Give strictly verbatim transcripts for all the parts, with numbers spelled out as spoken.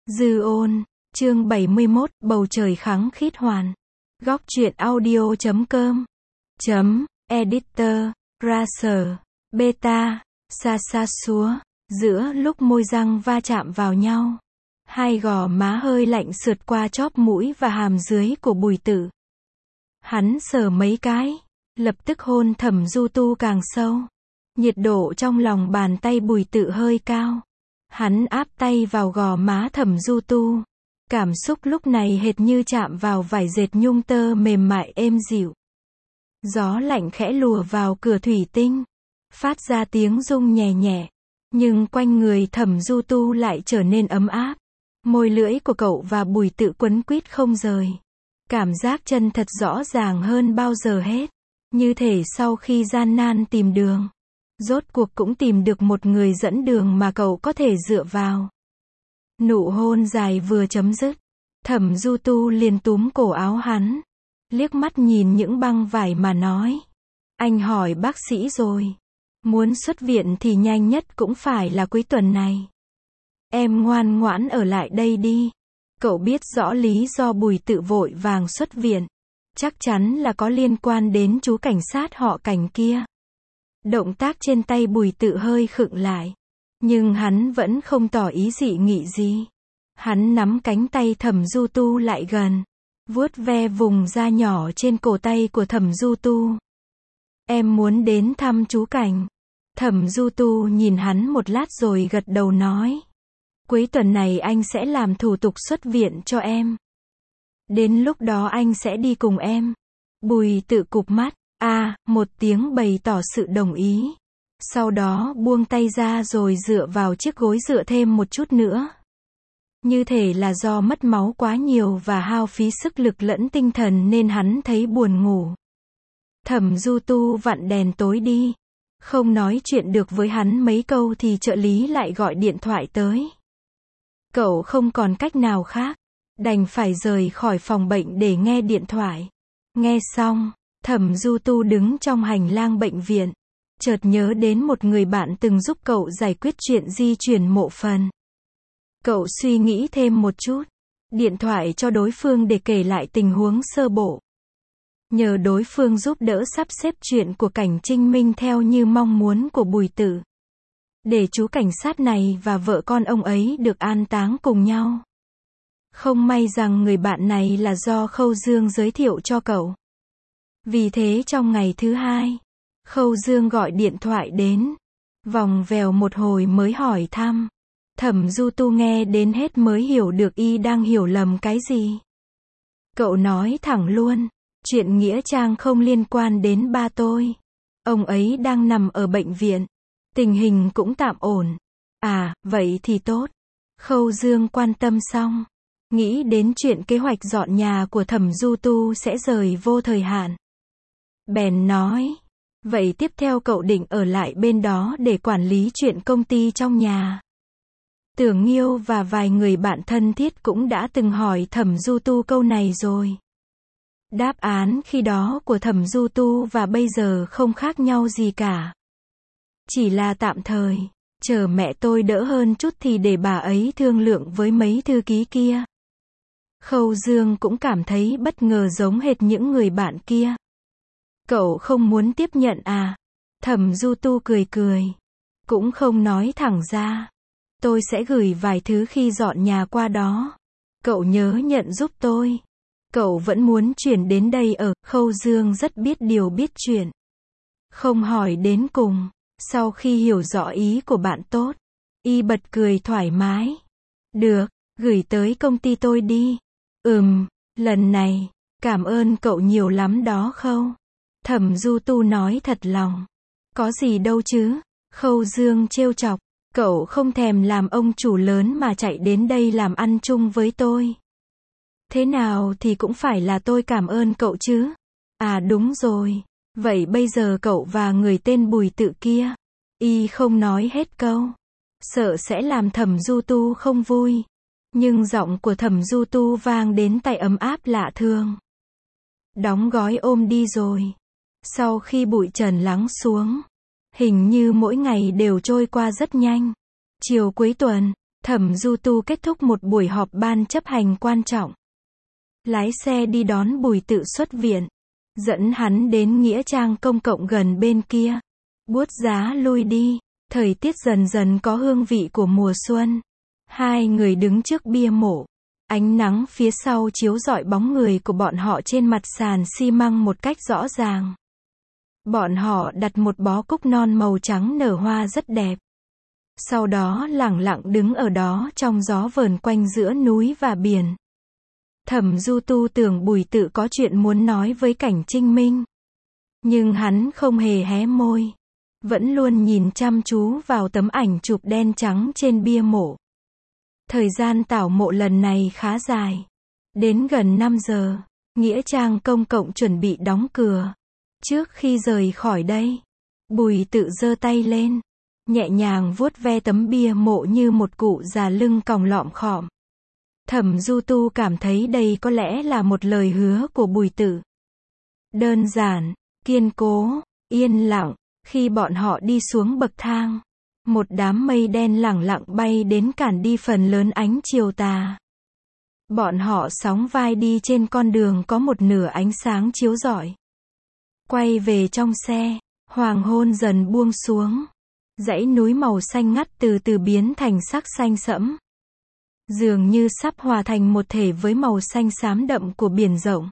Dư ôn, chương bảy mươi mốt, bầu trời khắng khít hoàn. Góc truyện audio chấm com chấm editor, Racer, Beta, xa xa xúa, giữa lúc môi răng va chạm vào nhau. Hai gò má hơi lạnh sượt qua chóp mũi và hàm dưới của Bùi Tự. Hắn sờ mấy cái, lập tức hôn Thẩm Du Tu càng sâu. Nhiệt độ trong lòng bàn tay Bùi Tự hơi cao. Hắn áp tay vào gò má Thẩm Du Tu. Cảm xúc lúc này hệt như chạm vào vải dệt nhung tơ mềm mại êm dịu. Gió lạnh khẽ lùa vào cửa thủy tinh, phát ra tiếng rung nhẹ nhẹ, nhưng quanh người Thẩm Du Tu lại trở nên ấm áp. Môi lưỡi của cậu và Bùi Tự quấn quýt không rời. Cảm giác chân thật rõ ràng hơn bao giờ hết. Như thể sau khi gian nan tìm đường, rốt cuộc cũng tìm được một người dẫn đường mà cậu có thể dựa vào. Nụ hôn dài vừa chấm dứt, Thẩm Du Tu liền túm cổ áo hắn, liếc mắt nhìn những băng vải mà nói: anh hỏi bác sĩ rồi, muốn xuất viện thì nhanh nhất cũng phải là cuối tuần này. Em ngoan ngoãn ở lại đây đi. Cậu biết rõ lý do Bùi Tự vội vàng xuất viện, chắc chắn là có liên quan đến chú cảnh sát họ Cảnh kia. Động tác trên tay Bùi Tự hơi khựng lại, nhưng hắn vẫn không tỏ ý dị nghị gì. Hắn nắm cánh tay Thẩm Du Tu lại gần, vuốt ve vùng da nhỏ trên cổ tay của Thẩm Du Tu. Em muốn đến thăm chú Cảnh. Thẩm Du Tu nhìn hắn một lát rồi gật đầu nói: cuối tuần này anh sẽ làm thủ tục xuất viện cho em. Đến lúc đó anh sẽ đi cùng em. Bùi Tự cụp mắt, à, một tiếng bày tỏ sự đồng ý. Sau đó buông tay ra rồi dựa vào chiếc gối dựa thêm một chút nữa. Như thể là do mất máu quá nhiều và hao phí sức lực lẫn tinh thần nên hắn thấy buồn ngủ. Thẩm Du Tu vặn đèn tối đi. Không nói chuyện được với hắn mấy câu thì trợ lý lại gọi điện thoại tới. Cậu không còn cách nào khác, đành phải rời khỏi phòng bệnh để nghe điện thoại. Nghe xong, Thẩm Du Tu đứng trong hành lang bệnh viện, chợt nhớ đến một người bạn từng giúp cậu giải quyết chuyện di chuyển mộ phần. Cậu suy nghĩ thêm một chút, điện thoại cho đối phương để kể lại tình huống sơ bộ. Nhờ đối phương giúp đỡ sắp xếp chuyện của Cảnh Trinh Minh theo như mong muốn của Bùi Tự, để chú cảnh sát này và vợ con ông ấy được an táng cùng nhau. Không may rằng người bạn này là do Khâu Dương giới thiệu cho cậu. Vì thế trong ngày thứ hai, Khâu Dương gọi điện thoại đến, vòng vèo một hồi mới hỏi thăm. Thẩm Du Tu nghe đến hết mới hiểu được y đang hiểu lầm cái gì. Cậu nói thẳng luôn, chuyện Nghĩa Trang không liên quan đến ba tôi. Ông ấy đang nằm ở bệnh viện, tình hình cũng tạm ổn. À, vậy thì tốt. Khâu Dương quan tâm xong, nghĩ đến chuyện kế hoạch dọn nhà của Thẩm Du Tu sẽ rời vô thời hạn. Bèn nói, vậy tiếp theo cậu định ở lại bên đó để quản lý chuyện công ty trong nhà. Tưởng Nghiêu và vài người bạn thân thiết cũng đã từng hỏi Thẩm Du Tu câu này rồi. Đáp án khi đó của Thẩm Du Tu và bây giờ không khác nhau gì cả. Chỉ là tạm thời, chờ mẹ tôi đỡ hơn chút thì để bà ấy thương lượng với mấy thư ký kia. Khâu Dương cũng cảm thấy bất ngờ giống hệt những người bạn kia. Cậu không muốn tiếp nhận à? Thẩm Du Tu cười cười, cũng không nói thẳng ra. Tôi sẽ gửi vài thứ khi dọn nhà qua đó. Cậu nhớ nhận giúp tôi. Cậu vẫn muốn chuyển đến đây ở. Khâu Dương rất biết điều biết chuyện, không hỏi đến cùng. Sau khi hiểu rõ ý của bạn tốt, y bật cười thoải mái. Được, gửi tới công ty tôi đi. Ừm, lần này, cảm ơn cậu nhiều lắm đó Khâu. Thẩm Du Tu nói thật lòng. Có gì đâu chứ. Khâu Dương trêu chọc, cậu không thèm làm ông chủ lớn mà chạy đến đây làm ăn chung với tôi. Thế nào thì cũng phải là tôi cảm ơn cậu chứ. À đúng rồi, vậy bây giờ cậu và người tên Bùi Tự kia. Y không nói hết câu, sợ sẽ làm Thẩm Du Tu không vui. Nhưng giọng của Thẩm Du Tu vang đến tai ấm áp lạ thường. Đóng gói ôm đi rồi. Sau khi bụi trần lắng xuống, hình như mỗi ngày đều trôi qua rất nhanh. Chiều cuối tuần, Thẩm Du Tu kết thúc một buổi họp ban chấp hành quan trọng. Lái xe đi đón Bùi Tự xuất viện. Dẫn hắn đến nghĩa trang công cộng gần bên kia. Buốt giá lui đi. Thời tiết dần dần có hương vị của mùa xuân. Hai người đứng trước bia mộ. Ánh nắng phía sau chiếu rọi bóng người của bọn họ trên mặt sàn xi măng một cách rõ ràng. Bọn họ đặt một bó cúc non màu trắng nở hoa rất đẹp. Sau đó lẳng lặng đứng ở đó trong gió vờn quanh giữa núi và biển. Thẩm Du Tu tưởng Bùi Tự có chuyện muốn nói với Cảnh Trinh Minh. Nhưng hắn không hề hé môi. Vẫn luôn nhìn chăm chú vào tấm ảnh chụp đen trắng trên bia mộ. Thời gian tảo mộ lần này khá dài. Đến gần năm giờ, nghĩa trang công cộng chuẩn bị đóng cửa. Trước khi rời khỏi đây, Bùi Tự giơ tay lên, nhẹ nhàng vuốt ve tấm bia mộ như một cụ già lưng còng lọm khọm. Thẩm Du Tu cảm thấy đây có lẽ là một lời hứa của Bùi Tự. Đơn giản, kiên cố, yên lặng. Khi bọn họ đi xuống bậc thang, một đám mây đen lẳng lặng bay đến cản đi phần lớn ánh chiều tà. Bọn họ sóng vai đi trên con đường có một nửa ánh sáng chiếu rọi. Quay về trong xe, hoàng hôn dần buông xuống. Dãy núi màu xanh ngắt từ từ biến thành sắc xanh sẫm. Dường như sắp hòa thành một thể với màu xanh xám đậm của biển rộng.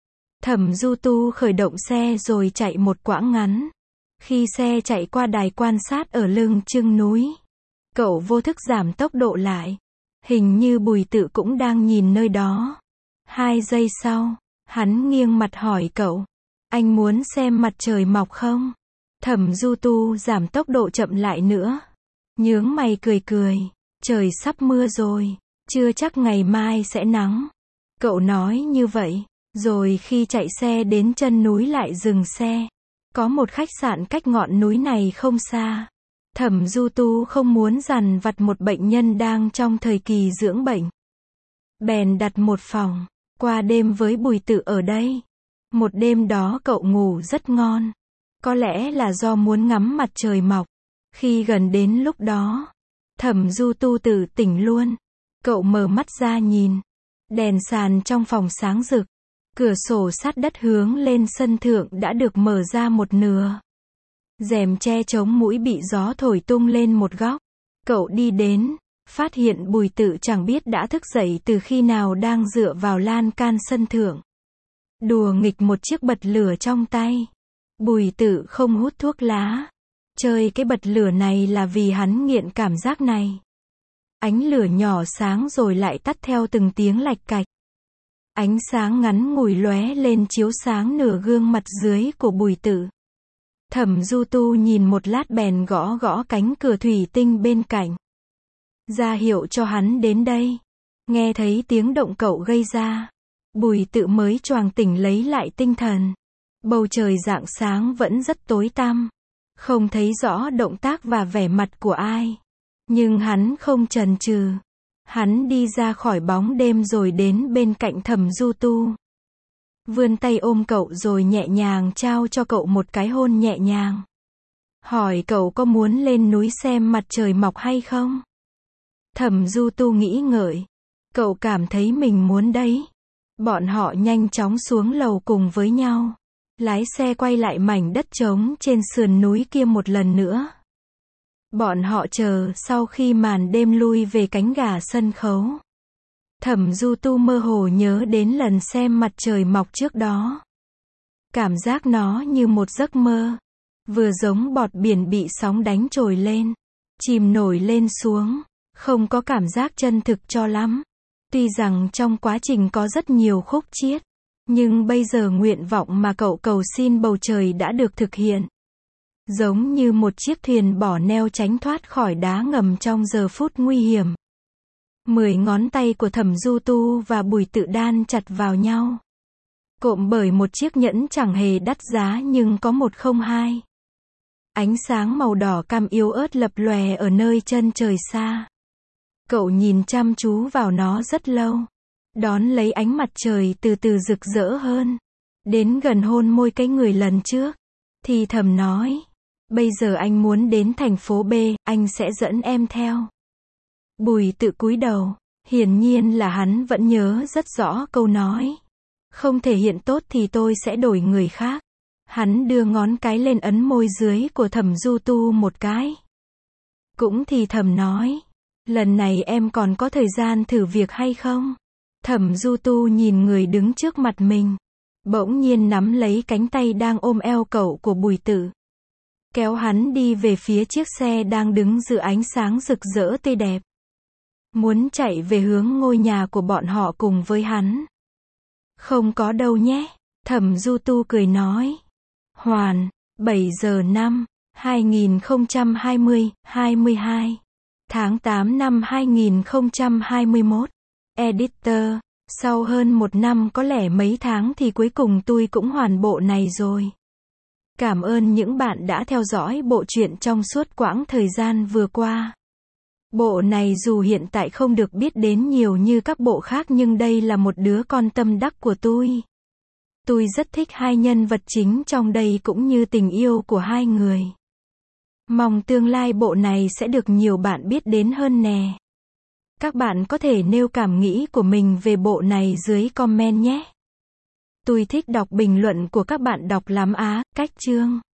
Thẩm Du Tu khởi động xe rồi chạy một quãng ngắn. Khi xe chạy qua đài quan sát ở lưng chừng núi, cậu vô thức giảm tốc độ lại. Hình như Bùi Tự cũng đang nhìn nơi đó. Hai giây sau, hắn nghiêng mặt hỏi cậu, anh muốn xem mặt trời mọc không? Thẩm Du Tu giảm tốc độ chậm lại nữa. Nhướng mày cười cười, trời sắp mưa rồi, chưa chắc ngày mai sẽ nắng. Cậu nói như vậy, rồi khi chạy xe đến chân núi lại dừng xe. Có một khách sạn cách ngọn núi này không xa. Thẩm Du Tu không muốn dằn vặt một bệnh nhân đang trong thời kỳ dưỡng bệnh. Bèn đặt một phòng, qua đêm với Bùi Tự ở đây. Một đêm đó cậu ngủ rất ngon. Có lẽ là do muốn ngắm mặt trời mọc. Khi gần đến lúc đó, Thẩm Du Tu tự tỉnh luôn. Cậu mở mắt ra nhìn. Đèn sàn trong phòng sáng rực. Cửa sổ sát đất hướng lên sân thượng đã được mở ra một nửa. Rèm che chống mũi bị gió thổi tung lên một góc. Cậu đi đến, phát hiện Bùi Tự chẳng biết đã thức dậy từ khi nào đang dựa vào lan can sân thượng. Đùa nghịch một chiếc bật lửa trong tay. Bùi Tự không hút thuốc lá. Chơi cái bật lửa này là vì hắn nghiện cảm giác này. Ánh lửa nhỏ sáng rồi lại tắt theo từng tiếng lạch cạch. Ánh sáng ngắn ngủi lóe lên chiếu sáng nửa gương mặt dưới của Bùi Tự. Thẩm Du Tu nhìn một lát bèn gõ gõ cánh cửa thủy tinh bên cạnh. Ra hiệu cho hắn đến đây. Nghe thấy tiếng động cậu gây ra. Bùi Tự mới choàng tỉnh lấy lại tinh thần. Bầu trời rạng sáng vẫn rất tối tăm. Không thấy rõ động tác và vẻ mặt của ai. Nhưng hắn không chần chừ. Hắn đi ra khỏi bóng đêm rồi đến bên cạnh Thẩm Du Tu. Vươn tay ôm cậu rồi nhẹ nhàng trao cho cậu một cái hôn nhẹ nhàng. Hỏi cậu có muốn lên núi xem mặt trời mọc hay không? Thẩm Du Tu nghĩ ngợi. Cậu cảm thấy mình muốn đấy. Bọn họ nhanh chóng xuống lầu cùng với nhau. Lái xe quay lại mảnh đất trống trên sườn núi kia một lần nữa. Bọn họ chờ sau khi màn đêm lui về cánh gà sân khấu. Thẩm Du Tu mơ hồ nhớ đến lần xem mặt trời mọc trước đó. Cảm giác nó như một giấc mơ. Vừa giống bọt biển bị sóng đánh trồi lên. Chìm nổi lên xuống. Không có cảm giác chân thực cho lắm. Tuy rằng trong quá trình có rất nhiều khúc chiết. Nhưng bây giờ nguyện vọng mà cậu cầu xin bầu trời đã được thực hiện. Giống như một chiếc thuyền bỏ neo tránh thoát khỏi đá ngầm trong giờ phút nguy hiểm. Mười ngón tay của Thẩm Du Tu và Bùi Tự đan chặt vào nhau. Cộm bởi một chiếc nhẫn chẳng hề đắt giá nhưng có một không hai. Ánh sáng màu đỏ cam yếu ớt lập lòe ở nơi chân trời xa. Cậu nhìn chăm chú vào nó rất lâu. Đón lấy ánh mặt trời từ từ rực rỡ hơn. Đến gần hôn môi cái người lần trước. Thì thầm nói. Bây giờ anh muốn đến thành phố B, anh sẽ dẫn em theo. Bùi Tự cúi đầu. Hiển nhiên là hắn vẫn nhớ rất rõ câu nói. Không thể hiện tốt thì tôi sẽ đổi người khác. Hắn đưa ngón cái lên ấn môi dưới của Thẩm Du Tu một cái. Cũng thì thầm nói. Lần này em còn có thời gian thử việc hay không? Thẩm Du Tu nhìn người đứng trước mặt mình. Bỗng nhiên nắm lấy cánh tay đang ôm eo cậu của Bùi Tự. Kéo hắn đi về phía chiếc xe đang đứng giữa ánh sáng rực rỡ tươi đẹp. Muốn chạy về hướng ngôi nhà của bọn họ cùng với hắn. Không có đâu nhé. Thẩm Du Tu cười nói. Hoàn, bảy giờ năm, hai nghìn không trăm hai mươi, hai mươi hai. Tháng tám năm hai nghìn không trăm hai mươi mốt. Editor, sau hơn một năm có lẽ mấy tháng thì cuối cùng tôi cũng hoàn bộ này rồi. Cảm ơn những bạn đã theo dõi bộ truyện trong suốt quãng thời gian vừa qua. Bộ này dù hiện tại không được biết đến nhiều như các bộ khác nhưng đây là một đứa con tâm đắc của tôi. Tôi rất thích hai nhân vật chính trong đây cũng như tình yêu của hai người. Mong tương lai bộ này sẽ được nhiều bạn biết đến hơn nè. Các bạn có thể nêu cảm nghĩ của mình về bộ này dưới comment nhé. Tôi thích đọc bình luận của các bạn đọc lắm á, cách chương.